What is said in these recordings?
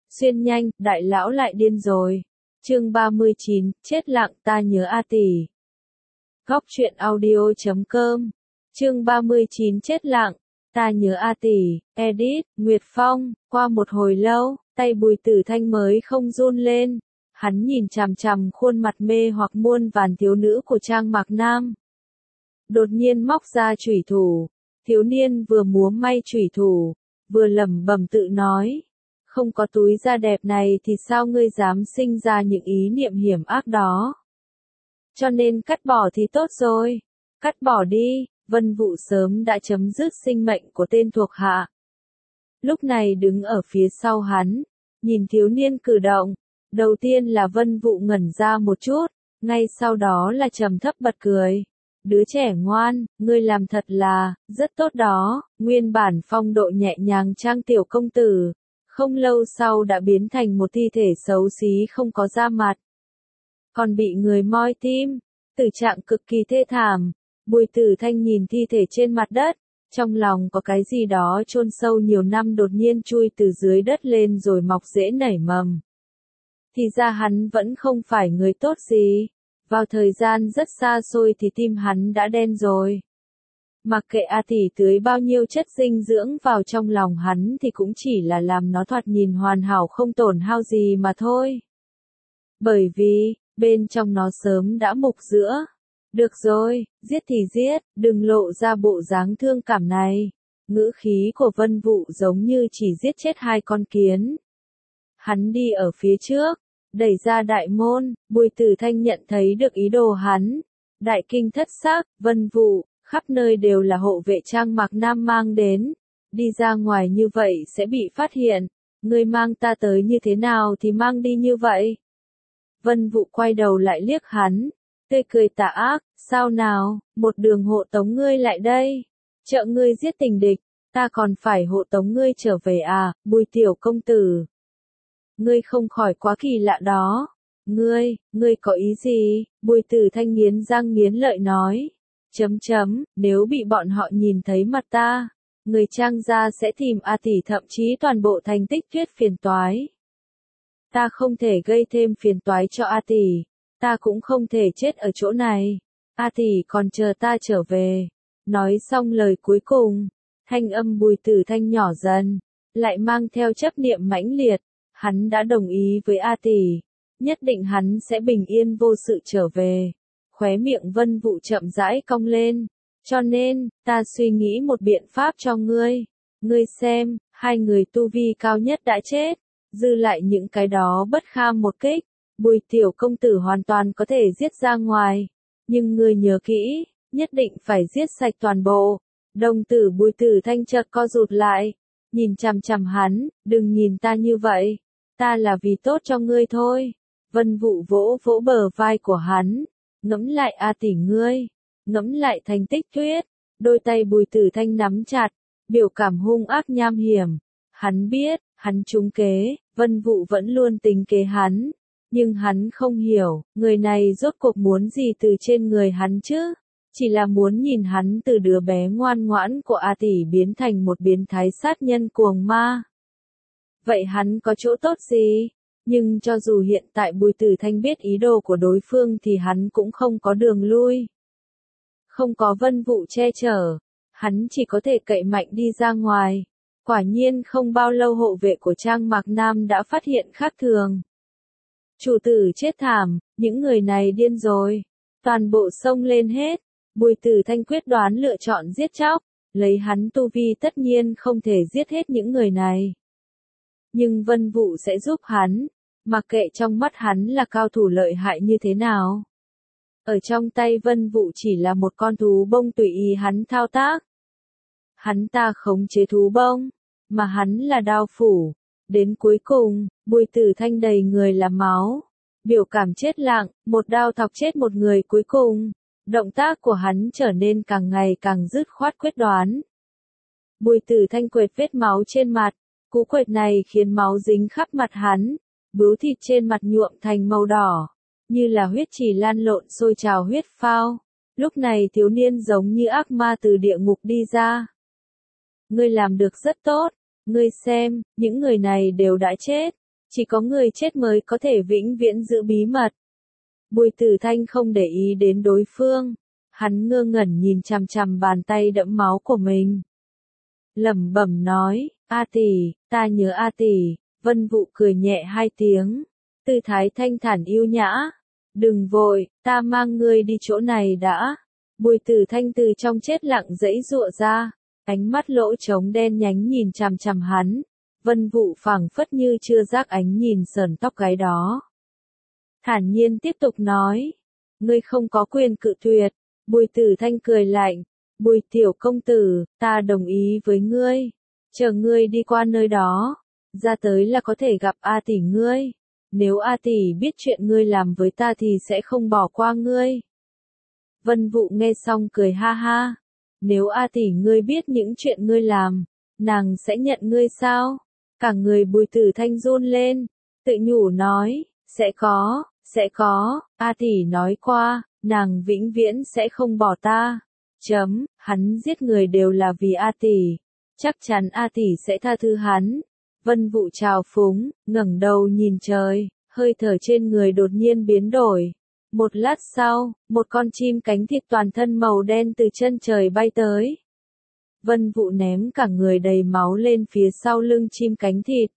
Xuyên nhanh, đại lão lại điên rồi. Chương 39, chết lặng, ta nhớ A Tỷ. Góc truyện audio.com. Chương 39, chết lặng, ta nhớ A Tỷ. Edit, Nguyệt Phong. Qua một hồi lâu, tay Bùi Tử Thanh mới không run lên. Hắn nhìn chằm chằm khuôn mặt mê hoặc muôn vàn thiếu nữ của Trang Mạc Nam. Đột nhiên móc ra chủy thủ. Thiếu niên vừa múa may chủy thủ, vừa lẩm bẩm tự nói. Không có túi da đẹp này thì sao ngươi dám sinh ra những ý niệm hiểm ác đó. Cho nên cắt bỏ thì tốt rồi. Cắt bỏ đi. Vân Vũ sớm đã chấm dứt sinh mệnh của tên thuộc hạ. Lúc này đứng ở phía sau hắn, nhìn thiếu niên cử động. Đầu tiên là Vân Vũ ngẩn ra một chút, ngay sau đó là trầm thấp bật cười. Đứa trẻ ngoan, ngươi làm thật là, rất tốt đó. Nguyên bản phong độ nhẹ nhàng trang tiểu công tử, không lâu sau đã biến thành một thi thể xấu xí không có da mặt. Còn bị người moi tim, tử trạng cực kỳ thê thảm. Bùi Tử Thanh nhìn thi thể trên mặt đất, trong lòng có cái gì đó chôn sâu nhiều năm đột nhiên chui từ dưới đất lên rồi mọc rễ nảy mầm. Thì ra hắn vẫn không phải người tốt gì. Vào thời gian rất xa xôi thì tim hắn đã đen rồi. Mặc kệ A Tỷ tưới bao nhiêu chất dinh dưỡng vào trong lòng hắn thì cũng chỉ là làm nó thoạt nhìn hoàn hảo không tổn hao gì mà thôi. Bởi vì, bên trong nó sớm đã mục giữa. Được rồi, giết thì giết, đừng lộ ra bộ dáng thương cảm này. Ngữ khí của Vân Vũ giống như chỉ giết chết hai con kiến. Hắn đi ở phía trước, đẩy ra đại môn, Bùi Tử Thanh nhận thấy được ý đồ hắn. Đại kinh thất sắc, Vân Vũ, khắp nơi đều là hộ vệ Trang Mạc Nam mang đến. Đi ra ngoài như vậy sẽ bị phát hiện. Ngươi mang ta tới như thế nào thì mang đi như vậy. Vân Vũ quay đầu lại liếc hắn. Tươi cười tà ác, sao nào, một đường hộ tống ngươi lại đây. Trợ ngươi giết tình địch, ta còn phải hộ tống ngươi trở về à, Bùi tiểu công tử. Ngươi không khỏi quá kỳ lạ đó. Ngươi có ý gì? Bùi Tử Thanh nghiến răng nghiến lợi nói. Nếu bị bọn họ nhìn thấy mặt ta, người Trang gia sẽ tìm A Tỷ thậm chí toàn bộ thành Tích Tuyết phiền toái. Ta không thể gây thêm phiền toái cho A Tỷ, ta cũng không thể chết ở chỗ này. A Tỷ còn chờ ta trở về. Nói xong lời cuối cùng, thanh âm Bùi Tử Thanh nhỏ dần, lại mang theo chấp niệm mãnh liệt. Hắn đã đồng ý với A Tỷ, nhất định hắn sẽ bình yên vô sự trở về. Khóe miệng Vân Vũ chậm rãi cong lên. Cho nên, ta suy nghĩ một biện pháp cho ngươi. Ngươi xem, hai người tu vi cao nhất đã chết. Dư lại những cái đó bất kham một kích. Bùi tiểu công tử hoàn toàn có thể giết ra ngoài. Nhưng ngươi nhớ kỹ, nhất định phải giết sạch toàn bộ. Đồng tử Bùi Tử Thanh chợt co rụt lại. Nhìn chằm chằm hắn, đừng nhìn ta như vậy. Ta là vì tốt cho ngươi thôi. Vân Vũ vỗ vỗ bờ vai của hắn. Ngẫm lại A Tỷ ngươi. Ngẫm lại thành Tích Tuyết. Đôi tay Bùi Tử Thanh nắm chặt. Biểu cảm hung ác nham hiểm. Hắn biết, hắn trúng kế. Vân Vũ vẫn luôn tính kế hắn. Nhưng hắn không hiểu, người này rốt cuộc muốn gì từ trên người hắn chứ. Chỉ là muốn nhìn hắn từ đứa bé ngoan ngoãn của A Tỷ biến thành một biến thái sát nhân cuồng ma. Vậy hắn có chỗ tốt gì? Nhưng cho dù hiện tại Bùi Tử Thanh biết ý đồ của đối phương thì hắn cũng không có đường lui. Không có Vân Vũ che chở, hắn chỉ có thể cậy mạnh đi ra ngoài. Quả nhiên không bao lâu hộ vệ của Trang Mạc Nam đã phát hiện khác thường. Chủ tử chết thảm, những người này điên rồi. Toàn bộ xông lên hết. Bùi Tử Thanh quyết đoán lựa chọn giết chóc. Lấy hắn tu vi tất nhiên không thể giết hết những người này. Nhưng Vân Vũ sẽ giúp hắn. Mặc kệ trong mắt hắn là cao thủ lợi hại như thế nào. Ở trong tay Vân Vũ chỉ là một con thú bông tùy ý hắn thao tác. Hắn ta khống chế thú bông, mà hắn là đao phủ. Đến cuối cùng, Bùi Tử Thanh đầy người là máu. Biểu cảm chết lặng, một đao thọc chết một người cuối cùng. Động tác của hắn trở nên càng ngày càng dứt khoát quyết đoán. Bùi Tử Thanh quệt vết máu trên mặt. Cú quệt này khiến máu dính khắp mặt hắn. Bướu thịt trên mặt nhuộm thành màu đỏ. Như là huyết trì lan lộn sôi trào huyết phao. Lúc này thiếu niên giống như ác ma từ địa ngục đi ra. Ngươi làm được rất tốt. Ngươi xem, những người này đều đã chết. Chỉ có người chết mới có thể vĩnh viễn giữ bí mật. Bùi Tử Thanh không để ý đến đối phương. Hắn ngơ ngẩn nhìn chằm chằm bàn tay đẫm máu của mình. Lẩm bẩm nói, A tỷ, ta nhớ A tỷ. Vân Vũ cười nhẹ hai tiếng. Tư thái thanh thản yêu nhã. Đừng vội, ta mang ngươi đi chỗ này đã. Bùi Tử Thanh từ trong chết lặng giãy giụa ra. Ánh mắt lỗ trống đen nhánh nhìn chằm chằm hắn. Vân Vũ phảng phất như chưa giác ánh nhìn sờn tóc gáy đó. Thản nhiên tiếp tục nói. Ngươi không có quyền cự tuyệt. Bùi Tử Thanh cười lạnh. Bùi tiểu công tử, ta đồng ý với ngươi. Chờ ngươi đi qua nơi đó. Ra tới là có thể gặp A tỷ ngươi. Nếu A tỷ biết chuyện ngươi làm với ta thì sẽ không bỏ qua ngươi. Vân Vũ nghe xong cười ha ha. Nếu A tỷ ngươi biết những chuyện ngươi làm, nàng sẽ nhận ngươi sao? Cả người Bùi Tử Thanh run lên, tự nhủ nói, sẽ có, A tỷ nói qua, nàng vĩnh viễn sẽ không bỏ ta. Hắn giết người đều là vì A tỷ, chắc chắn A tỷ sẽ tha thứ hắn. Vân Vũ trào phúng, ngẩng đầu nhìn trời, hơi thở trên người đột nhiên biến đổi. Một lát sau, một con chim cánh thịt toàn thân màu đen từ chân trời bay tới. Vân Vũ ném cả người đầy máu lên phía sau lưng chim cánh thịt.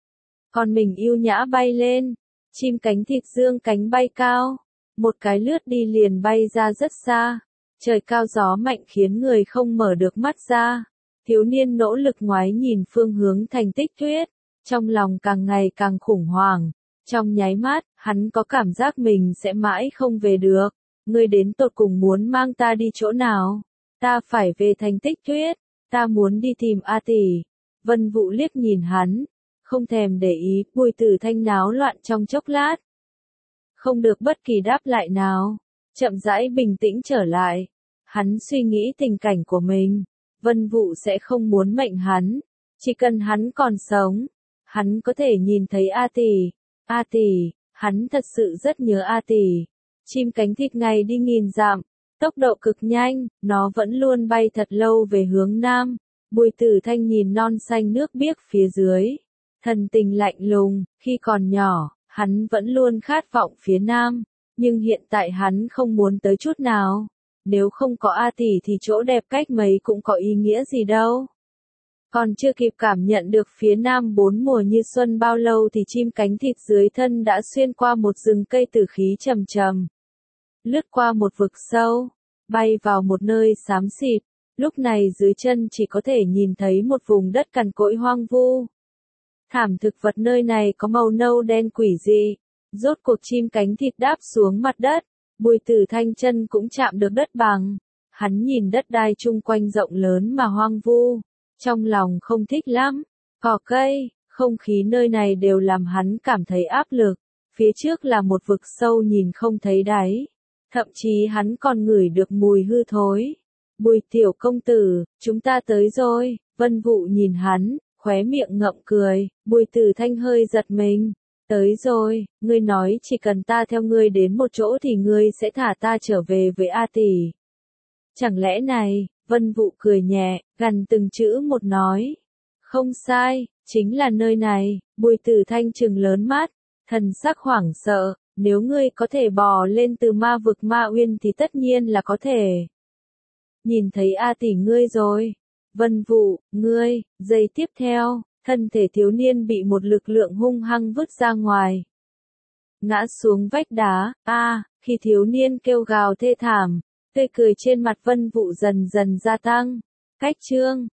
Còn mình yêu nhã bay lên, chim cánh thịt dương cánh bay cao, một cái lướt đi liền bay ra rất xa. Trời cao gió mạnh khiến người không mở được mắt ra. Thiếu niên nỗ lực ngoái nhìn phương hướng Thành Tích Tuyết, trong lòng càng ngày càng khủng hoảng. Trong nháy mắt, hắn có cảm giác mình sẽ mãi không về được. Ngươi đến tột cùng muốn mang ta đi chỗ nào? Ta phải về Thành Tích Tuyết, ta muốn đi tìm A tỷ. Vân Vũ liếc nhìn hắn, không thèm để ý. Bùi Tử Thanh náo loạn trong chốc lát, không được bất kỳ đáp lại nào, chậm rãi bình tĩnh trở lại. Hắn suy nghĩ tình cảnh của mình, Vân Vũ sẽ không muốn mệnh hắn, chỉ cần hắn còn sống, hắn có thể nhìn thấy A tỷ. A tỷ, hắn thật sự rất nhớ A tỷ. Chim cánh thịt ngày đi nghìn dặm, tốc độ cực nhanh, nó vẫn luôn bay thật lâu về hướng nam. Bùi Tử Thanh nhìn non xanh nước biếc phía dưới, thần tình lạnh lùng. Khi còn nhỏ, hắn vẫn luôn khát vọng phía nam, nhưng hiện tại hắn không muốn tới chút nào. Nếu không có A tỷ thì chỗ đẹp cách mấy cũng có ý nghĩa gì đâu. Còn chưa kịp cảm nhận được phía nam bốn mùa như xuân bao lâu thì chim cánh thịt dưới thân đã xuyên qua một rừng cây tử khí trầm trầm, lướt qua một vực sâu, bay vào một nơi xám xịt. Lúc này dưới chân chỉ có thể nhìn thấy một vùng đất cằn cỗi hoang vu. Thảm thực vật nơi này có màu nâu đen quỷ dị. Rốt cuộc chim cánh thịt đáp xuống mặt đất, Bùi Tử Thanh chân cũng chạm được đất bằng. Hắn nhìn đất đai chung quanh rộng lớn mà hoang vu, trong lòng không thích lắm. Cỏ cây, không khí nơi này đều làm hắn cảm thấy áp lực. Phía trước là một vực sâu nhìn không thấy đáy. Thậm chí hắn còn ngửi được mùi hư thối. Bùi tiểu công tử, chúng ta tới rồi. Vân Vũ nhìn hắn, khóe miệng ngậm cười. Bùi Tử Thanh hơi giật mình. Tới rồi, ngươi nói chỉ cần ta theo ngươi đến một chỗ thì ngươi sẽ thả ta trở về với A tỷ. Chẳng lẽ này? Vân Vũ cười nhẹ, gằn từng chữ một nói. Không sai, chính là nơi này. Bùi Tử Thanh trừng lớn mắt, thần sắc hoảng sợ. Nếu ngươi có thể bò lên từ ma vực Ma Uyên thì tất nhiên là có thể nhìn thấy A tỷ ngươi rồi. Vân Vũ, ngươi. Giây tiếp theo, thân thể thiếu niên bị một lực lượng hung hăng vứt ra ngoài, ngã xuống vách đá. Khi thiếu niên kêu gào thê thảm, tươi cười trên mặt Vân Vũ dần dần gia tăng. Cách chương